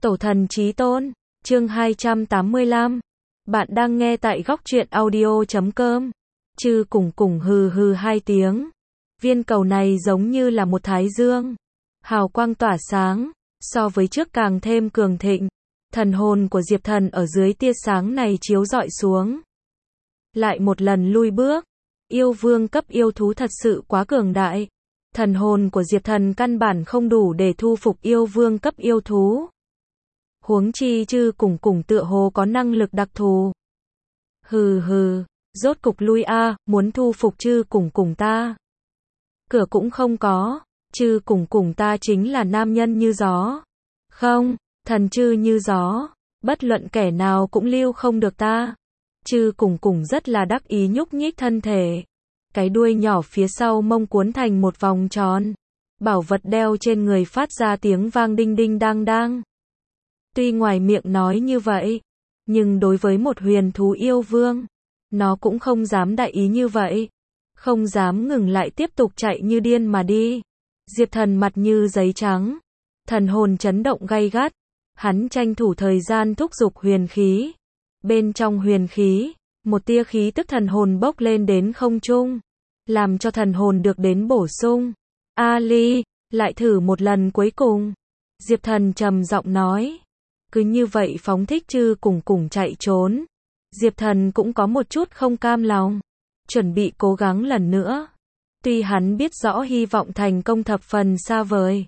Tổ thần chí tôn, chương 285. Bạn đang nghe tại góc truyện audio.com. Chư cùng cùng hừ hừ hai tiếng. Viên cầu này giống như là một thái dương. Hào quang tỏa sáng, so với trước càng thêm cường thịnh. Thần hồn của Diệp Thần ở dưới tia sáng này chiếu rọi xuống. Lại một lần lui bước. Yêu vương cấp yêu thú thật sự quá cường đại. Thần hồn của Diệp Thần căn bản không đủ để thu phục yêu vương cấp yêu thú. Huống chi chư cùng cùng tựa hồ có năng lực đặc thù. Hừ hừ, rốt cục lui a, muốn thu phục chư cùng cùng ta. Cửa cũng không có, chư cùng cùng ta chính là nam nhân như gió. Không, thần chư như gió, bất luận kẻ nào cũng lưu không được ta. Chư cùng cùng rất là đắc ý nhúc nhích thân thể. Cái đuôi nhỏ phía sau mông cuốn thành một vòng tròn. Bảo vật đeo trên người phát ra tiếng vang đinh đinh đang đang. Tuy ngoài miệng nói như vậy, nhưng đối với một huyền thú yêu vương, nó cũng không dám đại ý như vậy. Không dám ngừng lại tiếp tục chạy như điên mà đi. Diệp Thần mặt như giấy trắng. Thần hồn chấn động gay gắt. Hắn tranh thủ thời gian thúc giục huyền khí. Bên trong huyền khí, một tia khí tức thần hồn bốc lên đến không trung. Làm cho thần hồn được đến bổ sung. Ali, lại thử một lần cuối cùng. Diệp Thần trầm giọng nói. Cứ như vậy phóng thích chư cùng cùng chạy trốn. Diệp Thần cũng có một chút không cam lòng. Chuẩn bị cố gắng lần nữa. Tuy hắn biết rõ hy vọng thành công thập phần xa vời.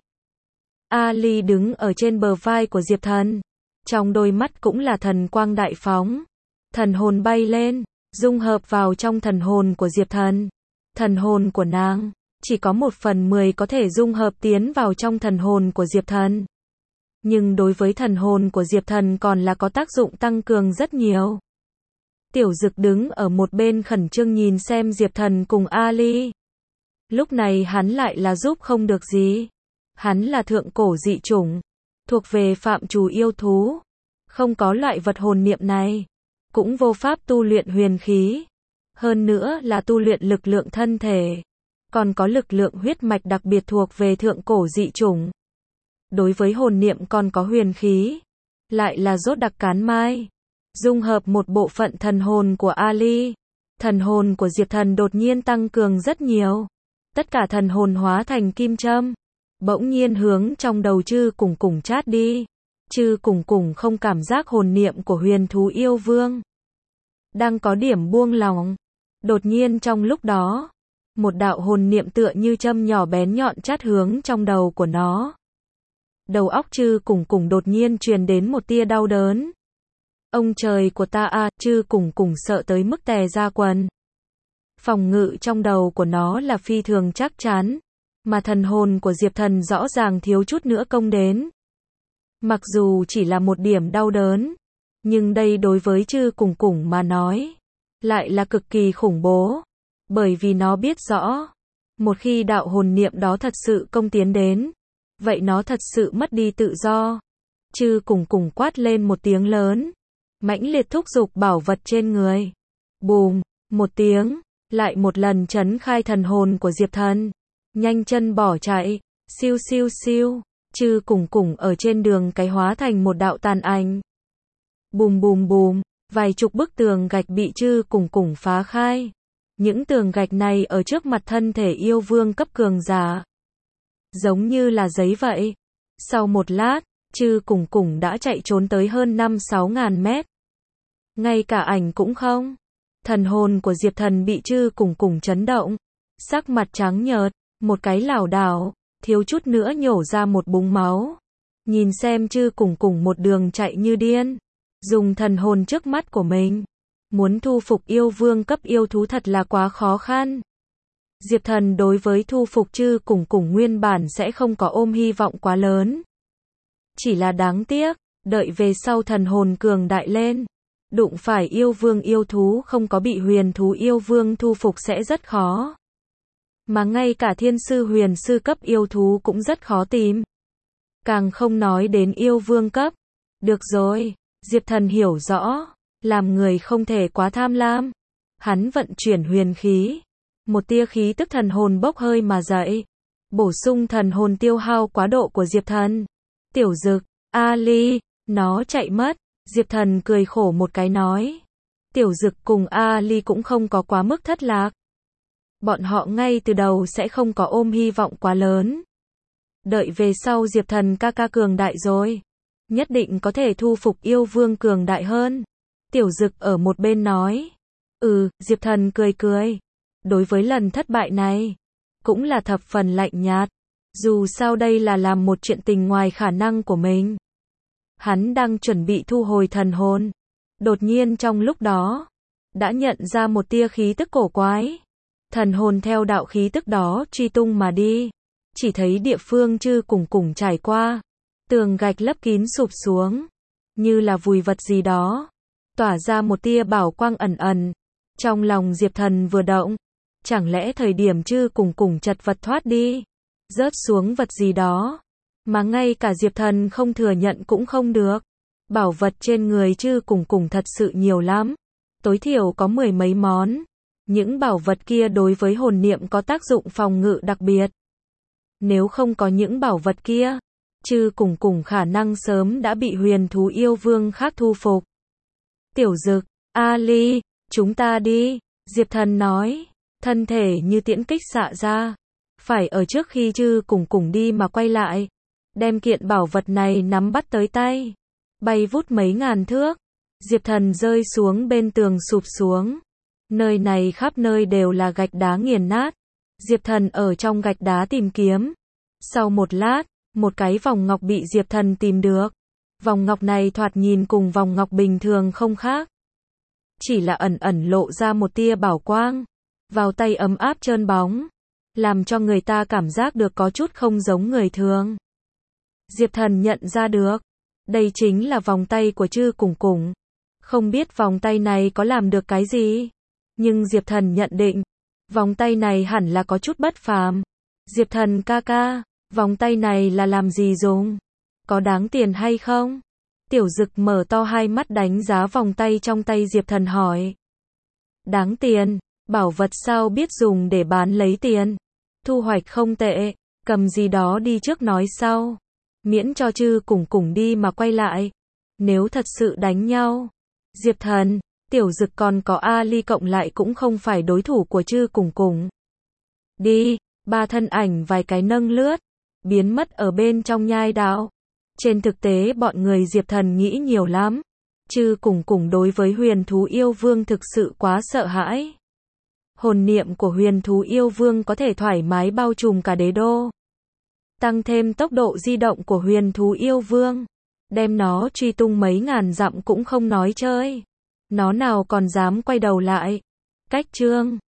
Ali đứng ở trên bờ vai của Diệp Thần. Trong đôi mắt cũng là thần quang đại phóng. Thần hồn bay lên, dung hợp vào trong thần hồn của Diệp Thần. Thần hồn của nàng, chỉ có 1/10 có thể dung hợp tiến vào trong thần hồn của Diệp Thần. Nhưng đối với thần hồn của Diệp Thần còn là có tác dụng tăng cường rất nhiều. Tiểu Dực đứng ở một bên khẩn trương nhìn xem Diệp Thần cùng Ali. Lúc này hắn lại là giúp không được gì. Hắn là thượng cổ dị chủng, thuộc về phạm trù yêu thú. Không có loại vật hồn niệm này. Cũng vô pháp tu luyện huyền khí. Hơn nữa là tu luyện lực lượng thân thể. Còn có lực lượng huyết mạch đặc biệt thuộc về thượng cổ dị chủng. Đối với hồn niệm còn có huyền khí. Lại là rốt đặc cán mai. Dung hợp một bộ phận thần hồn của Ali. Thần hồn của Diệp Thần đột nhiên tăng cường rất nhiều. Tất cả thần hồn hóa thành kim châm. Bỗng nhiên hướng trong đầu chư cùng cùng chát đi. Chư cùng cùng không cảm giác hồn niệm của huyền thú yêu vương. Đang có điểm buông lòng. Đột nhiên trong lúc đó, một đạo hồn niệm tựa như châm nhỏ bén nhọn chát hướng trong đầu của nó. Đầu óc chư cùng cùng đột nhiên truyền đến một tia đau đớn. Ông trời của ta a, chư cùng cùng sợ tới mức tè ra quần. Phòng ngự trong đầu của nó là phi thường chắc chắn, mà thần hồn của Diệp Thần rõ ràng thiếu chút nữa công đến. Mặc dù chỉ là một điểm đau đớn, nhưng đây đối với chư cùng cùng mà nói, lại là cực kỳ khủng bố. Bởi vì nó biết rõ, một khi đạo hồn niệm đó thật sự công tiến đến, vậy nó thật sự mất đi tự do. Chư cùng cùng quát lên một tiếng lớn, mãnh liệt thúc giục bảo vật trên người. Bùm, một tiếng, lại một lần trấn khai thần hồn của Diệp Thần. Nhanh chân bỏ chạy, siêu siêu siêu, chư cùng cùng ở trên đường cái hóa thành một đạo tàn ảnh. Bùm bùm bùm, vài chục bức tường gạch bị chư cùng cùng phá khai. Những tường gạch này ở trước mặt thân thể yêu vương cấp cường giả. Giống như là giấy vậy. Sau một lát, chư cùng cùng đã chạy trốn tới hơn 5-6 ngàn mét. Ngay cả ảnh cũng không. Thần hồn của Diệp Thần bị chư cùng cùng chấn động. Sắc mặt trắng nhợt, một cái lảo đảo, thiếu chút nữa nhổ ra một búng máu. Nhìn xem chư cùng cùng một đường chạy như điên. Dùng thần hồn trước mắt của mình. Muốn thu phục yêu vương cấp yêu thú thật là quá khó khăn. Diệp Thần đối với thu phục chư cùng cùng nguyên bản sẽ không có ôm hy vọng quá lớn. Chỉ là đáng tiếc, đợi về sau thần hồn cường đại lên. Đụng phải yêu vương yêu thú không có bị huyền thú yêu vương thu phục sẽ rất khó. Mà ngay cả thiên sư huyền sư cấp yêu thú cũng rất khó tìm. Càng không nói đến yêu vương cấp. Được rồi, Diệp Thần hiểu rõ, làm người không thể quá tham lam. Hắn vận chuyển huyền khí. Một tia khí tức thần hồn bốc hơi mà dậy. Bổ sung thần hồn tiêu hao quá độ của Diệp Thần. Tiểu Dực, Ali, Nó chạy mất. Diệp Thần cười khổ một cái nói. Tiểu Dực cùng Ali cũng không có quá mức thất lạc. Bọn họ ngay từ đầu sẽ không có ôm hy vọng quá lớn. Đợi về sau Diệp Thần ca ca cường đại rồi, nhất định có thể thu phục yêu vương cường đại hơn. Tiểu Dực ở một bên nói. Diệp Thần cười cười. Đối với lần thất bại này, cũng là thập phần lạnh nhạt. Dù sao đây là làm một chuyện tình ngoài khả năng của mình. Hắn đang chuẩn bị thu hồi thần hồn. Đột nhiên trong lúc đó, đã nhận ra một tia khí tức cổ quái. Thần hồn theo đạo khí tức đó truy tung mà đi. Chỉ thấy địa phương chư cùng cùng trải qua. Tường gạch lấp kín sụp xuống. Như là vùi vật gì đó. Tỏa ra một tia bảo quang ẩn ẩn. Trong lòng Diệp Thần vừa động. Chẳng lẽ thời điểm chư cùng cùng chật vật thoát đi. Rớt xuống vật gì đó. Mà ngay cả Diệp Thần không thừa nhận cũng không được. Bảo vật trên người chư cùng cùng thật sự nhiều lắm. Tối thiểu có 10 mấy món. Những bảo vật kia đối với hồn niệm có tác dụng phòng ngự đặc biệt. Nếu không có những bảo vật kia, chư cùng cùng khả năng sớm đã bị huyền thú yêu vương khác thu phục. Tiểu Dực, Ali, chúng ta đi, Diệp Thần nói, thân thể như tiễn kích xạ ra. Phải ở trước khi chư cùng cùng đi mà quay lại, đem kiện bảo vật này nắm bắt tới tay. Bay vút mấy ngàn thước, Diệp Thần rơi xuống bên tường sụp xuống. Nơi này khắp nơi đều là gạch đá nghiền nát. Diệp Thần ở trong gạch đá tìm kiếm. Sau một lát, một cái vòng ngọc bị Diệp Thần tìm được. Vòng ngọc này thoạt nhìn cùng vòng ngọc bình thường không khác. Chỉ là ẩn ẩn lộ ra một tia bảo quang. Vào tay ấm áp trơn bóng. Làm cho người ta cảm giác được có chút không giống người thường. Diệp Thần nhận ra được. Đây chính là vòng tay của chư cùng cùng. Không biết vòng tay này có làm được cái gì. Nhưng Diệp Thần nhận định. Vòng tay này hẳn là có chút bất phàm. Diệp Thần ca ca, vòng tay này là làm gì dùng? Có đáng tiền hay không? Tiểu Dực mở to hai mắt đánh giá vòng tay trong tay Diệp Thần hỏi. Đáng tiền, bảo vật sao biết dùng để bán lấy tiền. Thu hoạch không tệ, cầm gì đó đi trước nói sau. Miễn cho chư cùng cùng đi mà quay lại. Nếu thật sự đánh nhau, Diệp Thần, Tiểu Dực còn có Ali cộng lại cũng không phải đối thủ của chư cùng cùng. Đi, ba thân ảnh vài cái nâng lướt, biến mất ở bên trong nhai đạo. Trên thực tế bọn người Diệp Thần nghĩ nhiều lắm. Chư cùng cùng đối với huyền thú yêu vương thực sự quá sợ hãi. Hồn niệm của huyền thú yêu vương có thể thoải mái bao trùm cả đế đô. Tăng thêm tốc độ di động của huyền thú yêu vương. Đem nó truy tung mấy ngàn dặm cũng không nói chơi. Nó nào còn dám quay đầu lại. Cách chương